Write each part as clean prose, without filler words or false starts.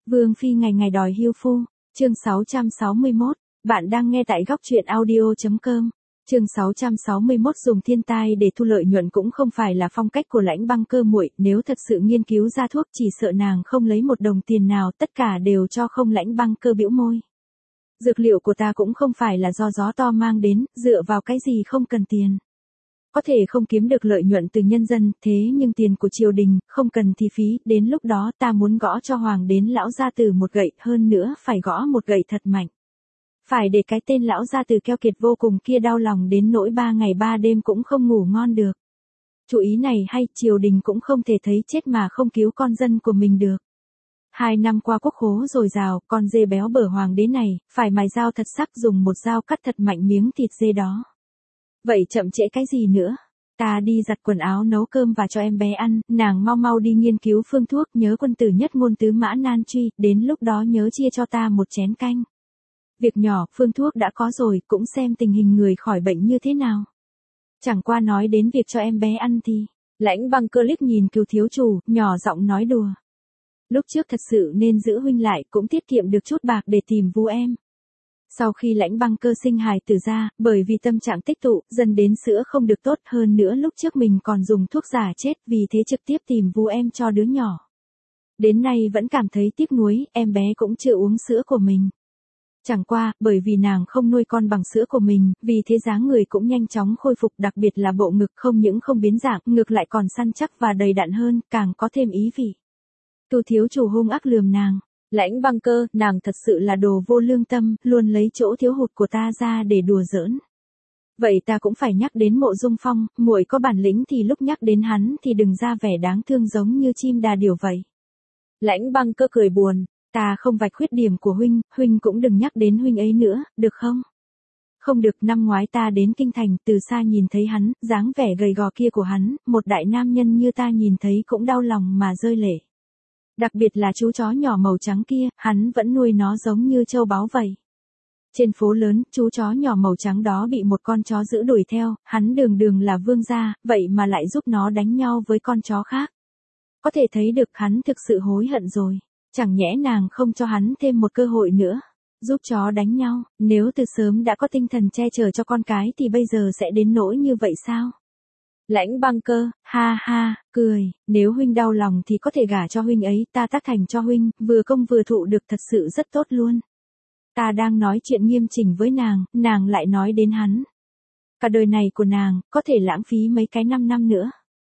Vương Phi ngày ngày đòi hưu phu, chương 661, bạn đang nghe tại góc truyện audio.com. Chương 661 dùng thiên tai để thu lợi nhuận cũng không phải là phong cách của Lãnh Băng Cơ muội, nếu thật sự nghiên cứu ra thuốc chỉ sợ nàng không lấy một đồng tiền nào, tất cả đều cho không. Lãnh Băng Cơ bĩu môi. Dược liệu của ta cũng không phải là do gió to mang đến, dựa vào cái gì không cần tiền. Có thể không kiếm được lợi nhuận từ nhân dân, thế nhưng tiền của triều đình, không cần thì phí, đến lúc đó ta muốn gõ cho hoàng đến lão gia tử một gậy, hơn nữa phải gõ một gậy thật mạnh. Phải để cái tên lão gia tử keo kiệt vô cùng kia đau lòng đến nỗi 3 ngày 3 đêm cũng không ngủ ngon được. Chủ ý này hay, triều đình cũng không thể thấy chết mà không cứu con dân của mình được. 2 năm qua quốc khố dồi dào, con dê béo bở hoàng đế này, phải mài dao thật sắc dùng một dao cắt thật mạnh miếng thịt dê đó. Vậy chậm trễ cái gì nữa? Ta đi giặt quần áo nấu cơm và cho em bé ăn, nàng mau mau đi nghiên cứu phương thuốc, nhớ quân tử nhất ngôn tứ mã nan truy, đến lúc đó nhớ chia cho ta một chén canh. Việc nhỏ, phương thuốc đã có rồi, cũng xem tình hình người khỏi bệnh như thế nào. Chẳng qua nói đến việc cho em bé ăn thì, Lãnh Băng Cơ liếc nhìn Cửu thiếu chủ, nhỏ giọng nói đùa. Lúc trước thật sự nên giữ huynh lại, cũng tiết kiệm được chút bạc để tìm vu em. Sau khi Lãnh Băng Cơ sinh hài tử ra, bởi vì tâm trạng tích tụ, dần đến sữa không được tốt, hơn nữa lúc trước mình còn dùng thuốc giả chết, vì thế trực tiếp tìm vu em cho đứa nhỏ. Đến nay vẫn cảm thấy tiếc nuối, em bé cũng chưa uống sữa của mình. Chẳng qua, bởi vì nàng không nuôi con bằng sữa của mình, vì thế dáng người cũng nhanh chóng khôi phục, đặc biệt là bộ ngực không những không biến dạng, ngược lại còn săn chắc và đầy đặn hơn, càng có thêm ý vị. Cửu thiếu chủ hung ác lườm nàng. Lãnh Băng Cơ, nàng thật sự là đồ vô lương tâm, luôn lấy chỗ thiếu hụt của ta ra để đùa giỡn. Vậy ta cũng phải nhắc đến Mộ Dung Phong, muội có bản lĩnh thì lúc nhắc đến hắn thì đừng ra vẻ đáng thương giống như chim đà điểu vậy. Lãnh Băng Cơ cười buồn, ta không vạch khuyết điểm của huynh, huynh cũng đừng nhắc đến huynh ấy nữa, được không? Không được, năm ngoái ta đến kinh thành, từ xa nhìn thấy hắn, dáng vẻ gầy gò kia của hắn, một đại nam nhân như ta nhìn thấy cũng đau lòng mà rơi lệ. Đặc biệt là chú chó nhỏ màu trắng kia, hắn vẫn nuôi nó giống như châu báu vậy. Trên phố lớn, chú chó nhỏ màu trắng đó bị một con chó dữ đuổi theo, hắn đường đường là vương gia, vậy mà lại giúp nó đánh nhau với con chó khác. Có thể thấy được hắn thực sự hối hận rồi. Chẳng nhẽ nàng không cho hắn thêm một cơ hội nữa. Giúp chó đánh nhau, nếu từ sớm đã có tinh thần che chở cho con cái thì bây giờ sẽ đến nỗi như vậy sao? Lãnh Băng Cơ, ha ha, cười, nếu huynh đau lòng thì có thể gả cho huynh ấy, ta tác thành cho huynh, vừa công vừa thụ được, thật sự rất tốt luôn. Ta đang nói chuyện nghiêm chỉnh với nàng lại nói đến hắn. Cả đời này của nàng, có thể lãng phí mấy cái 5 năm nữa.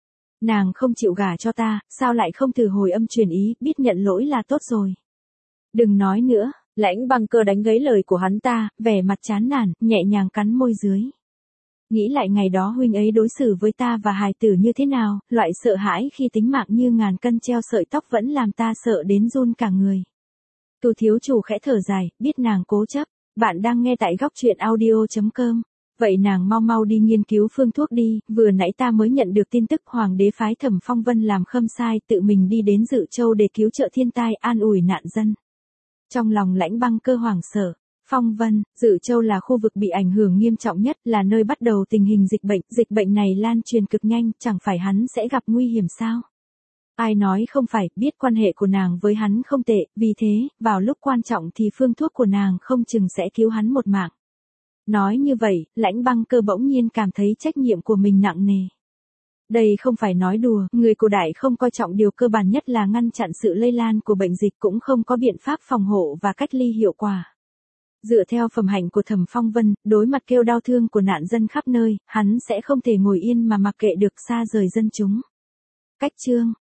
Nàng không chịu gả cho ta, sao lại không thử hồi âm truyền ý, biết nhận lỗi là tốt rồi. Đừng nói nữa, Lãnh Băng Cơ đánh gãy lời của hắn ta, vẻ mặt chán nản, nhẹ nhàng cắn môi dưới. Nghĩ lại ngày đó huynh ấy đối xử với ta và hài tử như thế nào, loại sợ hãi khi tính mạng như ngàn cân treo sợi tóc vẫn làm ta sợ đến run cả người. Cửu thiếu chủ khẽ thở dài, biết nàng cố chấp, bạn đang nghe tại góc truyện audio.com. Vậy nàng mau mau đi nghiên cứu phương thuốc đi, vừa nãy ta mới nhận được tin tức hoàng đế phái Thẩm Phong Vân làm khâm sai tự mình đi đến Dự Châu để cứu trợ thiên tai an ủi nạn dân. Trong lòng Lãnh Băng Cơ hoảng sợ. Phong Vân, Dự Châu là khu vực bị ảnh hưởng nghiêm trọng nhất, là nơi bắt đầu tình hình dịch bệnh này lan truyền cực nhanh, chẳng phải hắn sẽ gặp nguy hiểm sao? Ai nói không phải, biết quan hệ của nàng với hắn không tệ, vì thế, vào lúc quan trọng thì phương thuốc của nàng không chừng sẽ cứu hắn một mạng. Nói như vậy, Lãnh Băng Cơ bỗng nhiên cảm thấy trách nhiệm của mình nặng nề. Đây không phải nói đùa, người cổ đại không coi trọng điều cơ bản nhất là ngăn chặn sự lây lan của bệnh dịch, cũng không có biện pháp phòng hộ và cách ly hiệu quả. Dựa theo phẩm hạnh của Thẩm Phong Vân, đối mặt kêu đau thương của nạn dân khắp nơi, hắn sẽ không thể ngồi yên mà mặc kệ được, xa rời dân chúng. Cách chương,